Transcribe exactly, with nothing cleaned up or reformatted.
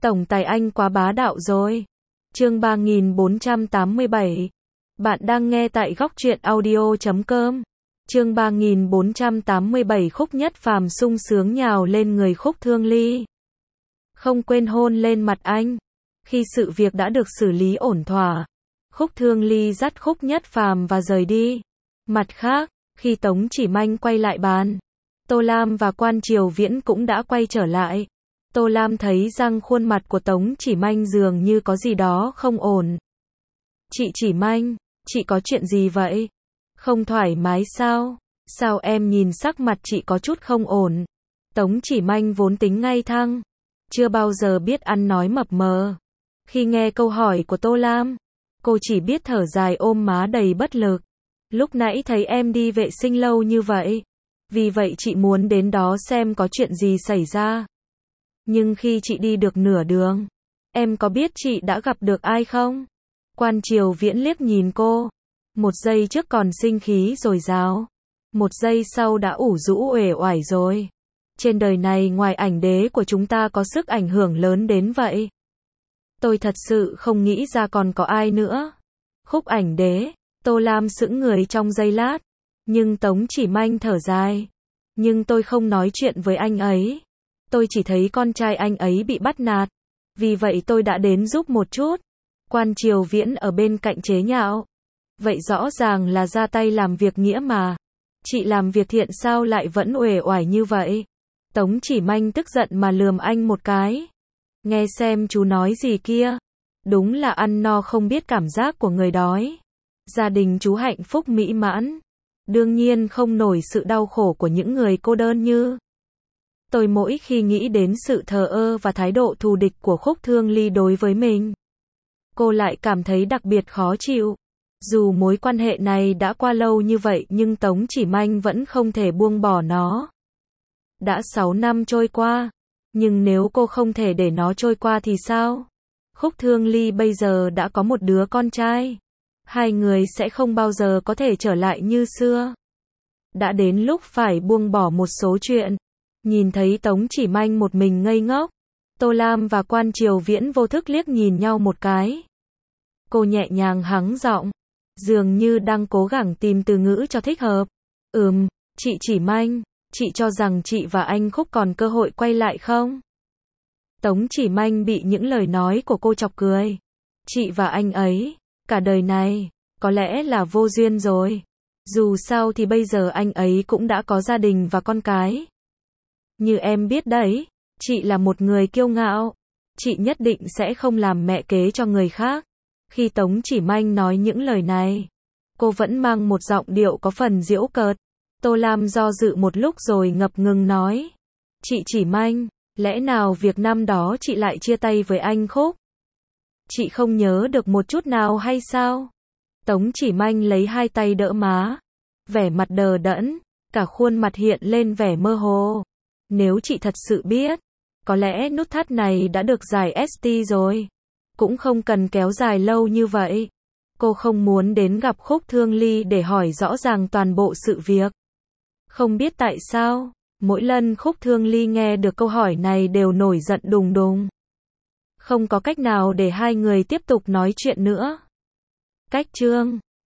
Tổng tài anh quá bá đạo rồi. Chương ba nghìn bốn trăm tám mươi bảy. Bạn đang nghe tại góc truyện audio chấm com. Chương ba nghìn bốn trăm tám mươi bảy. Khúc Nhất Phàm sung sướng nhào lên người Khúc Thương Ly, không quên hôn lên mặt anh. Khi sự việc đã được xử lý ổn thỏa, Khúc Thương Ly dắt Khúc Nhất Phàm và rời đi. Mặt khác, khi Tống Chỉ Manh quay lại bàn, Tô Lam và Quan Triều Viễn cũng đã quay trở lại. Tô Lam thấy răng khuôn mặt của Tống Chỉ Manh dường như có gì đó không ổn. Chị Chỉ Manh, chị có chuyện gì vậy? Không thoải mái sao? Sao em nhìn sắc mặt chị có chút không ổn? Tống Chỉ Manh vốn tính ngay thẳng, chưa bao giờ biết ăn nói mập mờ. Khi nghe câu hỏi của Tô Lam, cô chỉ biết thở dài ôm má đầy bất lực. Lúc nãy thấy em đi vệ sinh lâu như vậy, vì vậy chị muốn đến đó xem có chuyện gì xảy ra. Nhưng khi chị đi được nửa đường, em có biết chị đã gặp được ai không? Quan Triều Viễn liếc nhìn cô, một giây trước còn sinh khí dồi dào, một giây sau đã ủ rũ uể oải rồi. Trên đời này ngoài ảnh đế của chúng ta có sức ảnh hưởng lớn đến vậy. Tôi thật sự không nghĩ ra còn có ai nữa. Khúc ảnh đế. Tô Lam sững người trong giây lát, nhưng Tống Chỉ Manh thở dài. Nhưng tôi không nói chuyện với anh ấy. Tôi chỉ thấy con trai anh ấy bị bắt nạt, vì vậy tôi đã đến giúp một chút. Quan Triều Viễn ở bên cạnh chế nhạo. Vậy rõ ràng là ra tay làm việc nghĩa mà. Chị làm việc thiện sao lại vẫn uể oải như vậy? Tống Chỉ Manh tức giận mà lườm anh một cái. Nghe xem chú nói gì kia. Đúng là ăn no không biết cảm giác của người đói. Gia đình chú hạnh phúc mỹ mãn, đương nhiên không nổi sự đau khổ của những người cô đơn như tôi. Mỗi khi nghĩ đến sự thờ ơ và thái độ thù địch của Khúc Thương Ly đối với mình, cô lại cảm thấy đặc biệt khó chịu. Dù mối quan hệ này đã qua lâu như vậy nhưng Tống Chỉ Manh vẫn không thể buông bỏ nó. Đã sáu năm trôi qua, nhưng nếu cô không thể để nó trôi qua thì sao? Khúc Thương Ly bây giờ đã có một đứa con trai. Hai người sẽ không bao giờ có thể trở lại như xưa. Đã đến lúc phải buông bỏ một số chuyện. Nhìn thấy Tống Chỉ Manh một mình ngây ngốc, Tô Lam và Quan Triều Viễn vô thức liếc nhìn nhau một cái. Cô nhẹ nhàng hắng giọng, dường như đang cố gắng tìm từ ngữ cho thích hợp. Ừm, chị Chỉ Manh, chị cho rằng chị và anh Khúc còn cơ hội quay lại không? Tống Chỉ Manh bị những lời nói của cô chọc cười. Chị và anh ấy, cả đời này, có lẽ là vô duyên rồi. Dù sao thì bây giờ anh ấy cũng đã có gia đình và con cái. Như em biết đấy, chị là một người kiêu ngạo. Chị nhất định sẽ không làm mẹ kế cho người khác. Khi Tống Chỉ Manh nói những lời này, cô vẫn mang một giọng điệu có phần giễu cợt. Tô Lam do dự một lúc rồi ngập ngừng nói. Chị Chỉ Manh, lẽ nào việc năm đó chị lại chia tay với anh Khúc? Chị không nhớ được một chút nào hay sao? Tống Chỉ Manh lấy hai tay đỡ má, vẻ mặt đờ đẫn, cả khuôn mặt hiện lên vẻ mơ hồ. Nếu chị thật sự biết, có lẽ nút thắt này đã được giải ét tê rồi. Cũng không cần kéo dài lâu như vậy. Cô không muốn đến gặp Khúc Thương Ly để hỏi rõ ràng toàn bộ sự việc. Không biết tại sao, mỗi lần Khúc Thương Ly nghe được câu hỏi này đều nổi giận đùng đùng. Không có cách nào để hai người tiếp tục nói chuyện nữa. Cách chương